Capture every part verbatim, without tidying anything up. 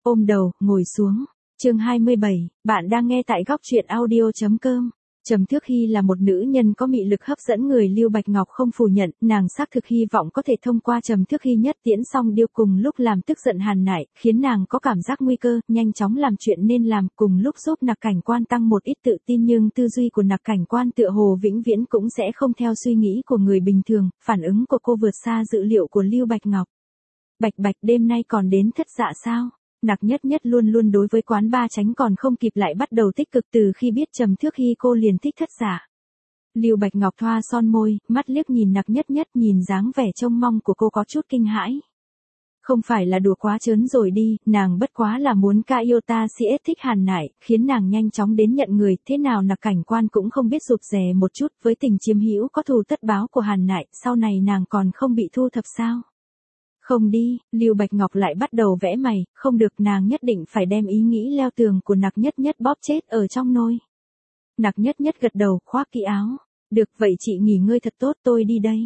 ôm đầu, ngồi xuống. Chương hai mươi bảy, bạn đang nghe tại góc truyện audio chấm com. Trầm Thước Hy là một nữ nhân có mị lực hấp dẫn người, Lưu Bạch Ngọc không phủ nhận, nàng xác thực hy vọng có thể thông qua Trầm Thước Hy nhất tiễn xong điêu cùng lúc làm tức giận Hàn Nại, khiến nàng có cảm giác nguy cơ, nhanh chóng làm chuyện nên làm, cùng lúc giúp Nặc Cảnh Quan tăng một ít tự tin, nhưng tư duy của Nặc Cảnh Quan tựa hồ vĩnh viễn cũng sẽ không theo suy nghĩ của người bình thường, phản ứng của cô vượt xa dự liệu của Lưu Bạch Ngọc. Bạch Bạch, đêm nay còn đến Thất Dạ sao? Nặc Nhất Nhất luôn luôn đối với quán ba tránh còn không kịp lại bắt đầu tích cực, từ khi biết Trầm Thước Hy cô liền thích Thất Dạ. Lưu Bạch Ngọc thoa son môi, mắt liếc nhìn Nặc Nhất Nhất, nhìn dáng vẻ trông mong của cô có chút kinh hãi. Không phải là đùa quá trớn rồi đi, nàng bất quá là muốn ca yêu ta si ết thích Hàn Nại, khiến nàng nhanh chóng đến nhận người, thế nào Nặc Cảnh Quan cũng không biết rụt rè một chút, với tình chiếm hữu có thù tất báo của Hàn Nại, sau này nàng còn không bị thu thập sao? Không đi, Lưu Bạch Ngọc lại bắt đầu vẽ mày, không được, nàng nhất định phải đem ý nghĩ leo tường của Nặc Nhất Nhất bóp chết ở trong nôi. Nặc Nhất Nhất gật đầu, khoác kỹ áo. Được, vậy chị nghỉ ngơi thật tốt, tôi đi đây.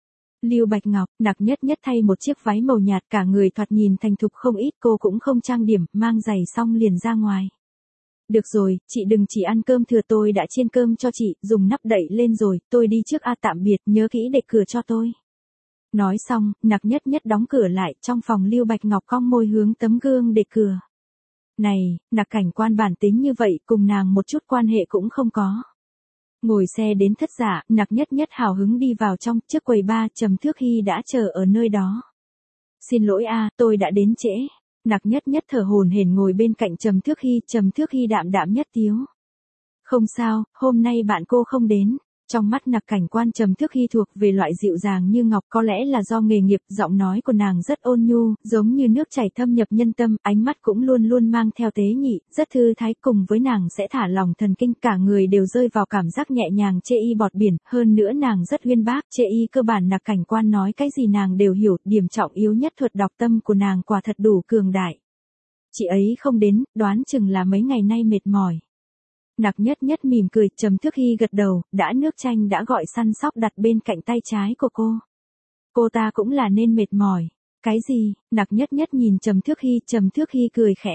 Lưu Bạch Ngọc, Nặc Nhất Nhất thay một chiếc váy màu nhạt, cả người thoạt nhìn thành thục không ít, cô cũng không trang điểm, mang giày xong liền ra ngoài. Được rồi, chị đừng chỉ ăn cơm thừa, tôi đã chiên cơm cho chị, dùng nắp đậy lên rồi, tôi đi trước a, tạm biệt, nhớ kỹ để cửa cho tôi. Nói xong, Nặc Nhất Nhất đóng cửa lại, trong phòng Lưu Bạch Ngọc cong môi hướng tấm gương để cửa. Này, Nặc Cảnh Quan bản tính như vậy, cùng nàng một chút quan hệ cũng không có. Ngồi xe đến Thất Dạ, Nặc Nhất Nhất hào hứng đi vào trong, trước quầy bar, Trầm Thước Hy đã chờ ở nơi đó. Xin lỗi a, tôi đã đến trễ. Nặc Nhất Nhất thở hổn hển ngồi bên cạnh Trầm Thước Hy, Trầm Thước Hy đạm đạm nhất tiếu. Không sao, hôm nay bạn cô không đến. Trong mắt Nặc Cảnh Quan, Trầm Thước Hy thuộc về loại dịu dàng như ngọc, có lẽ là do nghề nghiệp, giọng nói của nàng rất ôn nhu, giống như nước chảy thâm nhập nhân tâm, ánh mắt cũng luôn luôn mang theo tế nhị, rất thư thái, cùng với nàng sẽ thả lòng thần kinh, cả người đều rơi vào cảm giác nhẹ nhàng chê y bọt biển, hơn nữa nàng rất uyên bác, chê y cơ bản Nặc Cảnh Quan nói cái gì nàng đều hiểu, điểm trọng yếu nhất thuật đọc tâm của nàng quả thật đủ cường đại. Chị ấy không đến, đoán chừng là mấy ngày nay mệt mỏi. Nặc Nhất Nhất mỉm cười, Trầm Thước Hy gật đầu, đã nước chanh đã gọi săn sóc đặt bên cạnh tay trái của cô. Cô ta cũng là nên mệt mỏi. Cái gì? Nặc Nhất Nhất nhìn Trầm Thước Hy, Trầm Thước Hy cười khẽ.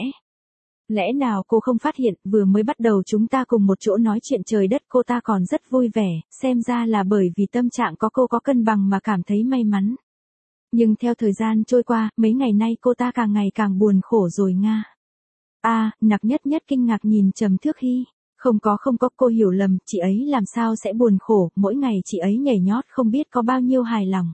Lẽ nào cô không phát hiện, vừa mới bắt đầu chúng ta cùng một chỗ nói chuyện trời đất, cô ta còn rất vui vẻ, xem ra là bởi vì tâm trạng có cô có cân bằng mà cảm thấy may mắn. Nhưng theo thời gian trôi qua, mấy ngày nay cô ta càng ngày càng buồn khổ rồi nga. A, à, Nặc Nhất Nhất kinh ngạc nhìn Trầm Thước Hy. Không có không có, cô hiểu lầm, chị ấy làm sao sẽ buồn khổ, mỗi ngày chị ấy nhảy nhót không biết có bao nhiêu hài lòng.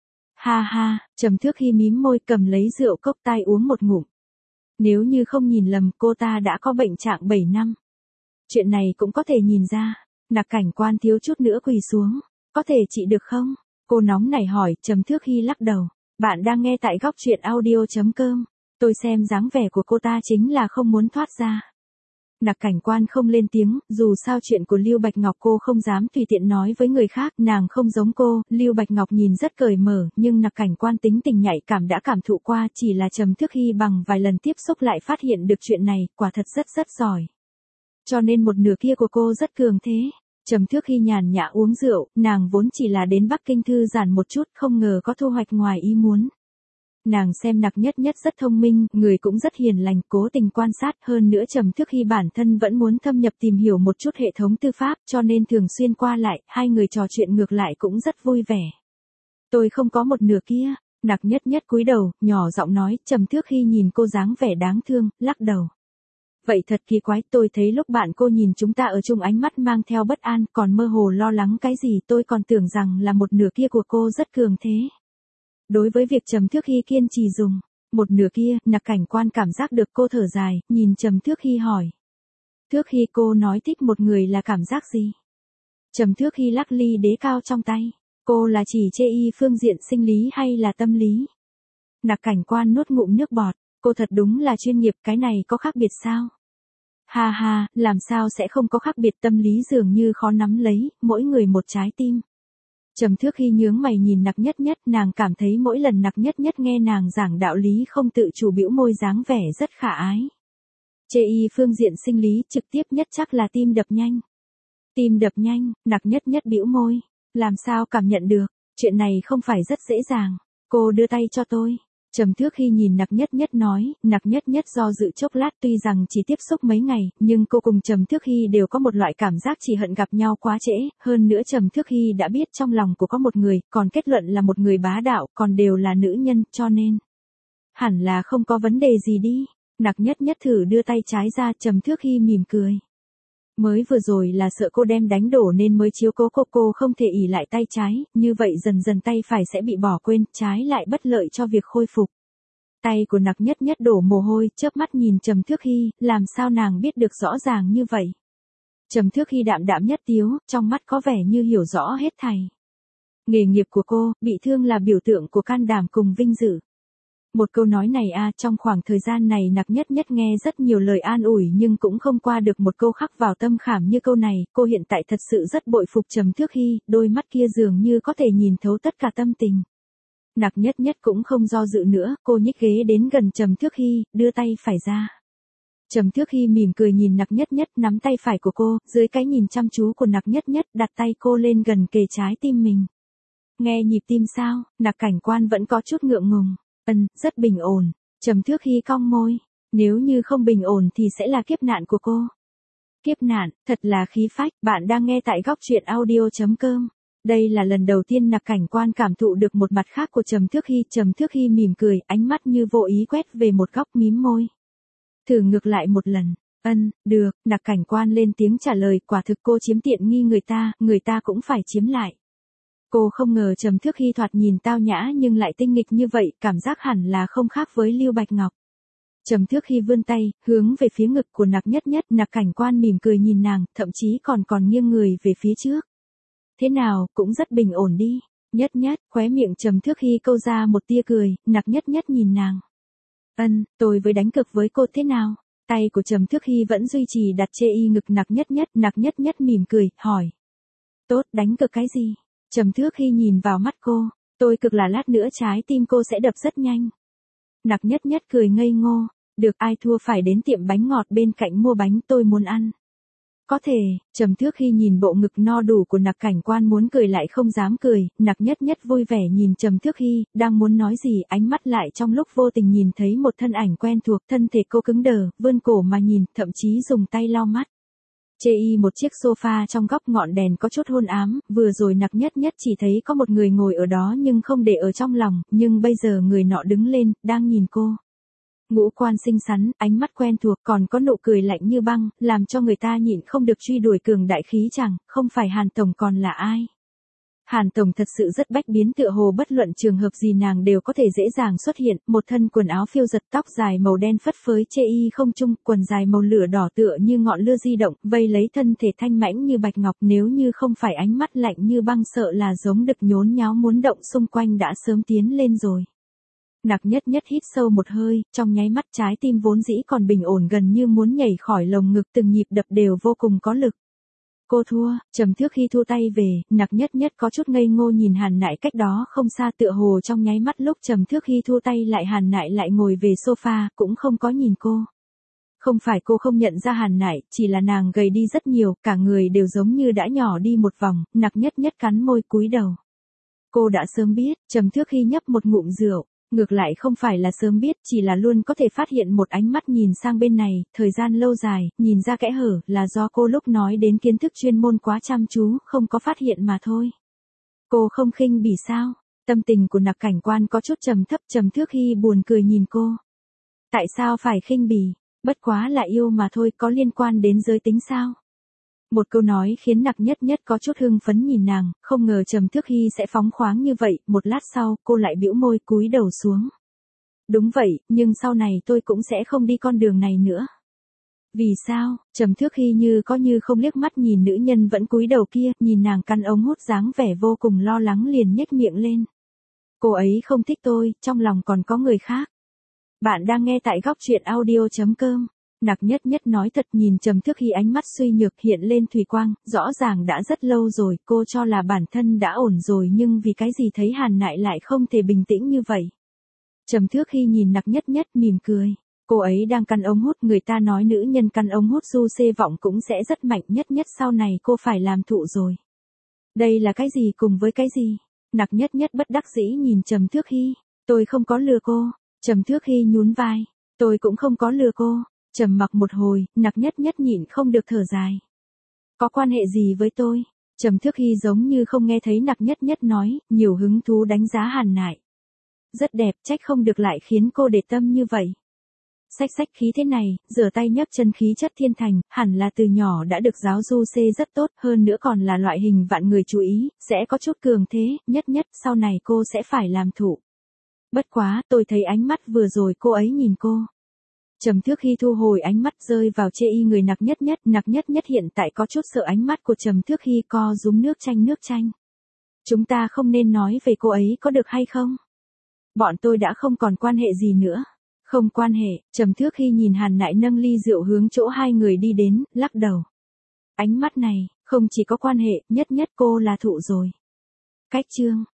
Ha ha, Trầm Thước Hy mím môi, cầm lấy rượu cốc tai uống một ngụm. Nếu như không nhìn lầm, cô ta đã có bệnh trạng bảy năm. Chuyện này cũng có thể nhìn ra. Nặc Cảnh Quan thiếu chút nữa quỳ xuống. Có thể trị được không? Cô nóng nảy hỏi, Trầm Thước Hy lắc đầu. Bạn đang nghe tại góc truyện audio chấm com. Tôi xem dáng vẻ của cô ta chính là không muốn thoát ra. Nặc Cảnh Quan không lên tiếng, dù sao chuyện của Lưu Bạch Ngọc cô không dám tùy tiện nói với người khác, nàng không giống cô, Lưu Bạch Ngọc nhìn rất cởi mở, nhưng Nặc Cảnh Quan tính tình nhạy cảm đã cảm thụ qua, chỉ là Trầm Thước Hy bằng vài lần tiếp xúc lại phát hiện được chuyện này, quả thật rất rất giỏi. Cho nên một nửa kia của cô rất cường thế. Trầm Thước Hy nhàn nhã uống rượu, nàng vốn chỉ là đến Bắc Kinh thư giãn một chút, không ngờ có thu hoạch ngoài ý muốn. Nàng xem Nặc Nhất Nhất rất thông minh, người cũng rất hiền lành, cố tình quan sát, hơn nữa Trầm Thước Hy bản thân vẫn muốn thâm nhập tìm hiểu một chút hệ thống tư pháp, cho nên thường xuyên qua lại, hai người trò chuyện ngược lại cũng rất vui vẻ. Tôi không có một nửa kia. Nặc Nhất Nhất cúi đầu, nhỏ giọng nói, Trầm Thước Hy nhìn cô dáng vẻ đáng thương, lắc đầu. Vậy thật kỳ quái, tôi thấy lúc bạn cô nhìn chúng ta ở chung ánh mắt mang theo bất an, còn mơ hồ lo lắng cái gì, tôi còn tưởng rằng là một nửa kia của cô rất cường thế. Đối với việc Trầm Thước Hy kiên trì dùng một nửa kia, Nặc Cảnh Quan cảm giác được cô thở dài, nhìn Trầm Thước Hy hỏi. Thước Hy, cô nói thích một người là cảm giác gì? Trầm Thước Hy lắc ly đế cao trong tay. Cô là chỉ chê y phương diện sinh lý hay là tâm lý? Nặc Cảnh Quan nuốt ngụm nước bọt. Cô thật đúng là chuyên nghiệp, cái này có khác biệt sao? Ha ha, làm sao sẽ không có khác biệt, tâm lý dường như khó nắm lấy, mỗi người một trái tim. Trầm Thước Hy nhướng mày nhìn Nặc Nhất Nhất, nàng cảm thấy mỗi lần Nặc Nhất Nhất nghe nàng giảng đạo lý không tự chủ bĩu môi dáng vẻ rất khả ái. Chê y phương diện sinh lý trực tiếp nhất chắc là tim đập nhanh. Tim đập nhanh, Nặc Nhất Nhất bĩu môi. Làm sao cảm nhận được, chuyện này không phải rất dễ dàng. Cô đưa tay cho tôi. Trầm Thước Hy nhìn Nặc Nhất Nhất nói, Nặc Nhất Nhất do dự chốc lát, tuy rằng chỉ tiếp xúc mấy ngày, nhưng cô cùng Trầm Thước Hy đều có một loại cảm giác chỉ hận gặp nhau quá trễ, hơn nữa Trầm Thước Hy đã biết trong lòng của có một người, còn kết luận là một người bá đạo, còn đều là nữ nhân, cho nên hẳn là không có vấn đề gì đi. Nặc Nhất Nhất thử đưa tay trái ra, Trầm Thước Hy mỉm cười. Mới vừa rồi là sợ cô đem đánh đổ nên mới chiếu cố cô, cô không thể ỷ lại tay trái, như vậy dần dần tay phải sẽ bị bỏ quên, trái lại bất lợi cho việc khôi phục. Tay của Nặc Nhất Nhất đổ mồ hôi, chớp mắt nhìn Trầm Thước Hy, làm sao nàng biết được rõ ràng như vậy. Trầm Thước Hy đạm đạm nhất tiếu, trong mắt có vẻ như hiểu rõ hết thảy. Nghề nghiệp của cô, bị thương là biểu tượng của can đảm cùng vinh dự. Một câu nói này a, trong khoảng thời gian này Nặc Nhất Nhất nghe rất nhiều lời an ủi nhưng cũng không qua được một câu khắc vào tâm khảm như câu này, cô hiện tại thật sự rất bội phục Trầm Thước Hy, đôi mắt kia dường như có thể nhìn thấu tất cả tâm tình. Nặc Nhất Nhất cũng không do dự nữa, cô nhích ghế đến gần Trầm Thước Hy, đưa tay phải ra. Trầm Thước Hy mỉm cười nhìn Nặc Nhất Nhất, nắm tay phải của cô, dưới cái nhìn chăm chú của Nặc Nhất Nhất, đặt tay cô lên gần kề trái tim mình. Nghe nhịp tim sao? Nặc Cảnh Quan vẫn có chút ngượng ngùng. Ừm, rất bình ổn. Trầm Thước Hy cong môi. Nếu như không bình ổn thì sẽ là kiếp nạn của cô. Kiếp nạn, thật là khí phách. Bạn đang nghe tại góc truyện audio chấm com. Đây là lần đầu tiên Nặc Cảnh Quan cảm thụ được một mặt khác của Trầm Thước Hy. Trầm Thước Hy mỉm cười, ánh mắt như vô ý quét về một góc, mím môi. Thử ngược lại một lần. Ân, được. Nặc Cảnh Quan lên tiếng trả lời, quả thực cô chiếm tiện nghi người ta, người ta cũng phải chiếm lại. Cô không ngờ Trầm Thước Hy thoạt nhìn tao nhã nhưng lại tinh nghịch như vậy, cảm giác hẳn là không khác với Lưu Bạch Ngọc. Trầm Thước Hy vươn tay, hướng về phía ngực của Nặc Nhất Nhất, Nặc Cảnh Quan mỉm cười nhìn nàng, thậm chí còn còn nghiêng người về phía trước. Thế nào, cũng rất bình ổn đi. Nhất Nhất, khóe miệng Trầm Thước Hy câu ra một tia cười, Nặc Nhất Nhất nhìn nàng. Ân, tôi với đánh cực với cô thế nào? Tay của Trầm Thước Hy vẫn duy trì đặt chê y ngực Nặc Nhất Nhất, Nặc Nhất Nhất mỉm cười, hỏi. Tốt, đánh cực cái gì? Trầm Thước Hy nhìn vào mắt cô, tôi cực là lát nữa trái tim cô sẽ đập rất nhanh. Nặc Nhất Nhất cười ngây ngô, được, ai thua phải đến tiệm bánh ngọt bên cạnh mua bánh, tôi muốn ăn. Có thể. Trầm Thước Hy nhìn bộ ngực no đủ của Nặc Cảnh Quan muốn cười lại không dám cười, Nặc Nhất Nhất vui vẻ nhìn Trầm Thước Hy, đang muốn nói gì, ánh mắt lại trong lúc vô tình nhìn thấy một thân ảnh quen thuộc, thân thể cô cứng đờ, vươn cổ mà nhìn, thậm chí dùng tay lau mắt. Chê y một chiếc sofa trong góc, ngọn đèn có chút hôn ám, vừa rồi Nặc Nhất Nhất chỉ thấy có một người ngồi ở đó nhưng không để ở trong lòng, nhưng bây giờ người nọ đứng lên, đang nhìn cô. Ngũ quan xinh xắn, ánh mắt quen thuộc, còn có nụ cười lạnh như băng, làm cho người ta nhịn không được truy đuổi cường đại khí chẳng, không phải Hàn Tổng còn là ai. Hàn Tổng thật sự rất bách biến, tựa hồ bất luận trường hợp gì nàng đều có thể dễ dàng xuất hiện, một thân quần áo phiêu giật, tóc dài màu đen phất phới chê y không trung, quần dài màu lửa đỏ tựa như ngọn lửa di động, vây lấy thân thể thanh mãnh như bạch ngọc, nếu như không phải ánh mắt lạnh như băng sợ là giống đực nhốn nháo muốn động xung quanh đã sớm tiến lên rồi. Nặc Nhất Nhất hít sâu một hơi, trong nháy mắt trái tim vốn dĩ còn bình ổn gần như muốn nhảy khỏi lồng ngực, từng nhịp đập đều vô cùng có lực. Cô thua. Trầm Thước Hy thu tay về, Nặc Nhất Nhất có chút ngây ngô nhìn Hàn Nại cách đó không xa, tựa hồ trong nháy mắt lúc Trầm Thước Hy thu tay lại Hàn Nại lại ngồi về sofa, cũng không có nhìn cô. Không phải cô không nhận ra Hàn Nại, chỉ là nàng gầy đi rất nhiều, cả người đều giống như đã nhỏ đi một vòng, Nặc Nhất Nhất cắn môi cúi đầu. Cô đã sớm biết. Trầm Thước Hy nhấp một ngụm rượu. Ngược lại không phải là sớm biết, chỉ là luôn có thể phát hiện một ánh mắt nhìn sang bên này, thời gian lâu dài, nhìn ra kẽ hở, là do cô lúc nói đến kiến thức chuyên môn quá chăm chú, không có phát hiện mà thôi. Cô không khinh bỉ sao? Tâm tình của Nặc Cảnh Quan có chút trầm thấp, Trầm Thước Hy buồn cười nhìn cô. Tại sao phải khinh bỉ? Bất quá là yêu mà thôi, có liên quan đến giới tính sao? Một câu nói khiến Nặc Nhất Nhất có chút hưng phấn nhìn nàng, không ngờ Trầm Thước Hy sẽ phóng khoáng như vậy, một lát sau, cô lại bĩu môi cúi đầu xuống. Đúng vậy, nhưng sau này tôi cũng sẽ không đi con đường này nữa. Vì sao? Trầm Thước Hy như có như không liếc mắt nhìn nữ nhân vẫn cúi đầu kia, nhìn nàng căn ống hút dáng vẻ vô cùng lo lắng liền nhếch miệng lên. Cô ấy không thích tôi, trong lòng còn có người khác. Bạn đang nghe tại góc truyện audio chấm com. Nặc Nhất Nhất nói thật, nhìn Trầm Thước Hy ánh mắt suy nhược hiện lên thủy quang, rõ ràng đã rất lâu rồi, cô cho là bản thân đã ổn rồi nhưng vì cái gì thấy Hàn Nại lại không thể bình tĩnh như vậy. Trầm Thước Hy nhìn Nặc Nhất Nhất mỉm cười, cô ấy đang căn ống hút, người ta nói nữ nhân căn ống hút du xê vọng cũng sẽ rất mạnh, Nhất Nhất sau này cô phải làm thụ rồi. Đây là cái gì cùng với cái gì? Nặc Nhất Nhất bất đắc dĩ nhìn Trầm Thước Hy, tôi không có lừa cô. Trầm Thước Hy nhún vai. Tôi cũng không có lừa cô. Trầm mặc một hồi, Nặc Nhất Nhất nhịn không được thở dài. Có quan hệ gì với tôi? Trầm Thước Hy giống như không nghe thấy Nặc Nhất Nhất nói, nhiều hứng thú đánh giá Hàn Nại. Rất đẹp, trách không được lại khiến cô để tâm như vậy. Xách xách khí thế này, rửa tay nhấc chân khí chất thiên thành, hẳn là từ nhỏ đã được giáo du xê rất tốt, hơn nữa còn là loại hình vạn người chú ý, sẽ có chút cường thế, Nhất Nhất, sau này cô sẽ phải làm thủ. Bất quá, tôi thấy ánh mắt vừa rồi cô ấy nhìn cô. Trầm Thước Hy thu hồi ánh mắt rơi vào chê y người Nặc Nhất Nhất, Nặc Nhất Nhất hiện tại có chút sợ ánh mắt của Trầm Thước Hy co rúm nước chanh nước chanh. Chúng ta không nên nói về cô ấy có được hay không? Bọn tôi đã không còn quan hệ gì nữa. Không quan hệ, Trầm Thước Hy nhìn Hàn Nại nâng ly rượu hướng chỗ hai người đi đến, lắc đầu. Ánh mắt này, không chỉ có quan hệ, Nhất Nhất cô là thụ rồi. Cách chương.